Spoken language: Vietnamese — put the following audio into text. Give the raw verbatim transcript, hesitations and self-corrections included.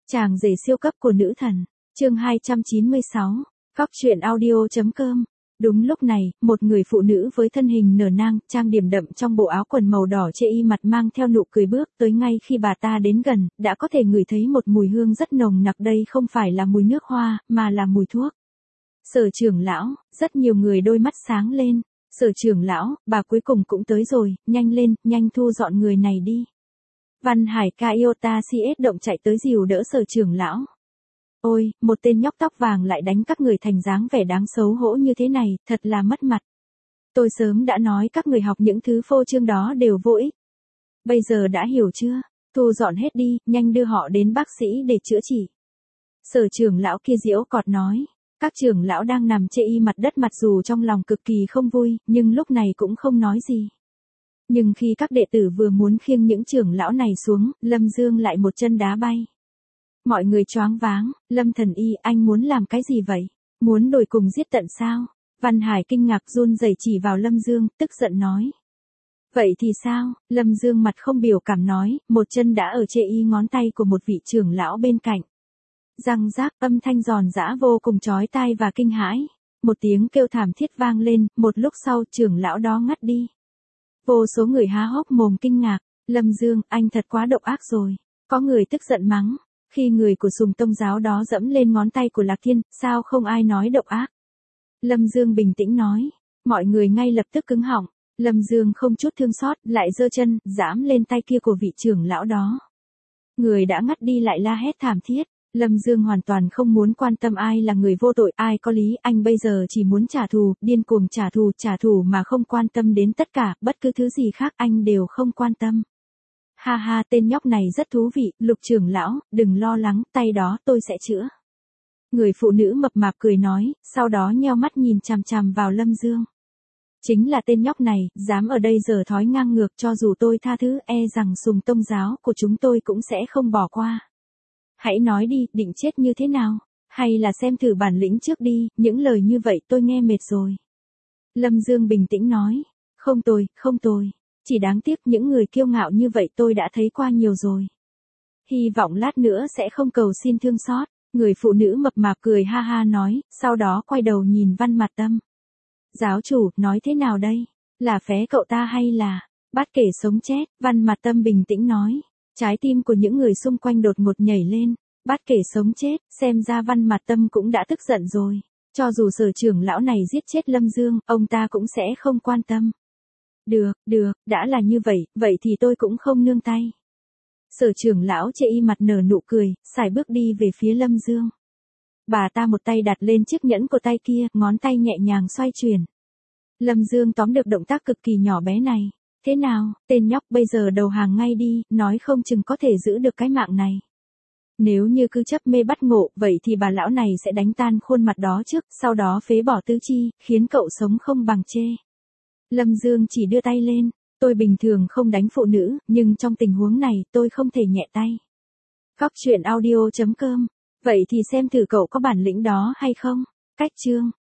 Chàng rể siêu cấp của nữ thần, chương hai trăm chín mươi sáu, Góc truyện audio.com. Đúng lúc này, một người phụ nữ với thân hình nở nang, trang điểm đậm trong bộ áo quần màu đỏ chê y mặt mang theo nụ cười bước tới. Ngay khi bà ta đến gần, đã có thể ngửi thấy một mùi hương rất nồng nặc. Đây không phải là mùi nước hoa, mà là mùi thuốc. Sở trưởng lão, rất nhiều người đôi mắt sáng lên. Sở trưởng lão, bà cuối cùng cũng tới rồi, nhanh lên, nhanh thu dọn người này đi. Văn Hải Kaiota xê ét động chạy tới dìu đỡ sở trưởng lão. Ôi, một tên nhóc tóc vàng lại đánh các người thành dáng vẻ đáng xấu hổ như thế này, thật là mất mặt. Tôi sớm đã nói các người học những thứ phô trương đó đều vô ích. Bây giờ đã hiểu chưa? Thu dọn hết đi, nhanh đưa họ đến bác sĩ để chữa trị. Sở trưởng lão kia giễu cọt nói. Các trưởng lão đang nằm chê y mặt đất, mặc dù trong lòng cực kỳ không vui, nhưng lúc này cũng không nói gì. Nhưng khi các đệ tử vừa muốn khiêng những trưởng lão này xuống, Lâm Dương lại một chân đá bay. Mọi người choáng váng, Lâm thần y, anh muốn làm cái gì vậy? Muốn đuổi cùng giết tận sao? Văn Hải kinh ngạc run rẩy chỉ vào Lâm Dương, tức giận nói. Vậy thì sao? Lâm Dương mặt không biểu cảm nói, một chân đã ở chê y ngón tay của một vị trưởng lão bên cạnh. Răng rác, âm thanh giòn giã vô cùng chói tai và kinh hãi. Một tiếng kêu thảm thiết vang lên, một lúc sau trưởng lão đó ngắt đi. Vô số người há hốc mồm kinh ngạc, Lâm Dương, anh thật quá độc ác rồi. Có người tức giận mắng, khi người của Sùng Tông giáo đó dẫm lên ngón tay của Lạc Thiên, sao không ai nói độc ác? Lâm Dương bình tĩnh nói, mọi người ngay lập tức cứng họng, Lâm Dương không chút thương xót, lại giơ chân, giẫm lên tay kia của vị trưởng lão đó. Người đã ngắt đi lại la hét thảm thiết. Lâm Dương hoàn toàn không muốn quan tâm ai là người vô tội, ai có lý, anh bây giờ chỉ muốn trả thù, điên cuồng trả thù, trả thù mà không quan tâm đến tất cả, bất cứ thứ gì khác anh đều không quan tâm. Ha ha, tên nhóc này rất thú vị, Lục trưởng lão, đừng lo lắng, tay đó tôi sẽ chữa. Người phụ nữ mập mạp cười nói, sau đó nheo mắt nhìn chằm chằm vào Lâm Dương. Chính là tên nhóc này, dám ở đây giở thói ngang ngược, cho dù tôi tha thứ, e rằng Sùng Tông giáo của chúng tôi cũng sẽ không bỏ qua. Hãy nói đi, định chết như thế nào? Hay là xem thử bản lĩnh trước đi, những lời như vậy tôi nghe mệt rồi. Lâm Dương bình tĩnh nói, không tồi, không tồi. Chỉ đáng tiếc những người kiêu ngạo như vậy tôi đã thấy qua nhiều rồi. Hy vọng lát nữa sẽ không cầu xin thương xót. Người phụ nữ mập mạp cười ha ha nói, sau đó quay đầu nhìn Văn Mạt Tâm. Giáo chủ, nói thế nào đây? Là phé cậu ta hay là bắt kể sống chết? Văn Mạt Tâm bình tĩnh nói. Trái tim của những người xung quanh đột ngột nhảy lên, bắt kể sống chết, xem ra Văn Mạt Tâm cũng đã tức giận rồi. Cho dù sở trưởng lão này giết chết Lâm Dương, ông ta cũng sẽ không quan tâm. Được, được, đã là như vậy, vậy thì tôi cũng không nương tay. Sở trưởng lão chê y mặt nở nụ cười, sải bước đi về phía Lâm Dương. Bà ta một tay đặt lên chiếc nhẫn của tay kia, ngón tay nhẹ nhàng xoay chuyển. Lâm Dương tóm được động tác cực kỳ nhỏ bé này. Thế nào, tên nhóc bây giờ đầu hàng ngay đi, nói không chừng có thể giữ được cái mạng này. Nếu như cứ chấp mê bắt ngộ, vậy thì bà lão này sẽ đánh tan khuôn mặt đó trước, sau đó phế bỏ tứ chi, khiến cậu sống không bằng chê. Lâm Dương chỉ đưa tay lên, tôi bình thường không đánh phụ nữ, nhưng trong tình huống này tôi không thể nhẹ tay. Góc truyện audio.com, vậy thì xem thử cậu có bản lĩnh đó hay không? Cách chương.